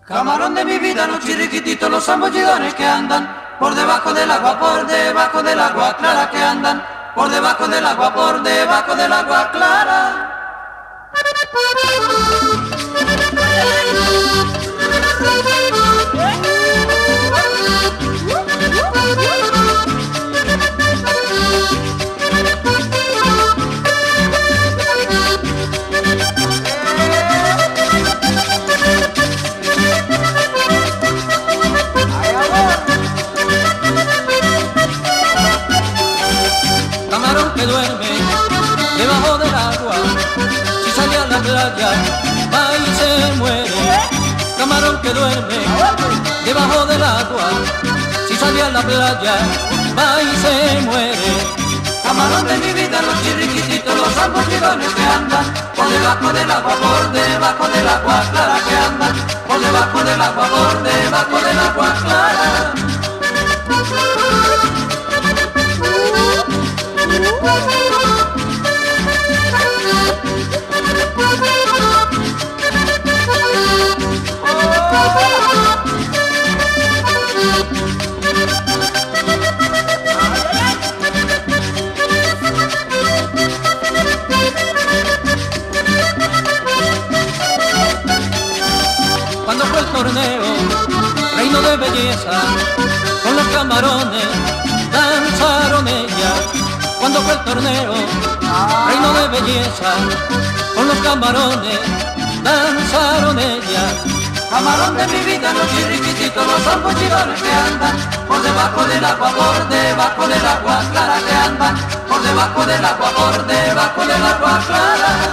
Camarón de mi vida, los chirriquititos, los zambullidones que andan por debajo del agua, por debajo del agua clara que andan por debajo del agua, por debajo del agua clara. Camarón que duerme debajo del agua, si sale a la playa va y se muere. Camarón que duerme debajo del agua, si sale a la playa va y se muere. Camarón de mi vida, los chirriquititos, los zambullidones que andan por debajo del agua, por debajo del agua clara que andan por debajo del agua, por debajo del agua clara. Cuando fue el torneo, reino de belleza, con los camarones danzaron ella. Cuando fue el torneo, reino de belleza, con los camarones danzaron ella. Camarón de mi vida, los chirriquititos, los zambullidones que andan por debajo del agua, por debajo del agua clara que andan por debajo del agua, por debajo del agua clara.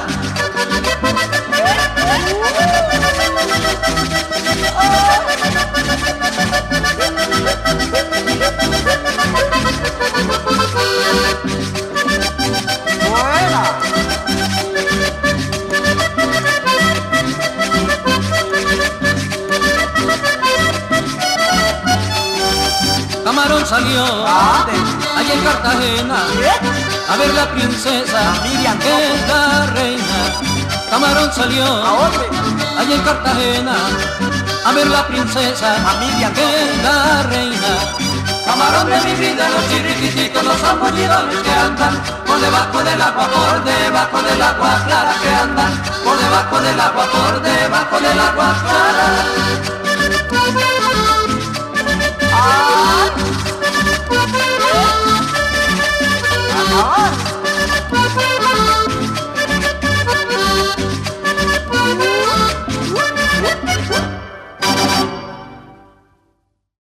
Camarón salió allá en Cartagena a ver la princesa Miriam, que es la reina. Camarón salió allá en Cartagena a ver la princesa Miriam, que es la reina. Camarón de mi vida, los chirriquititos, los zambullidones que andan por debajo del agua, por debajo del agua clara que andan por debajo del agua, por debajo del agua clara.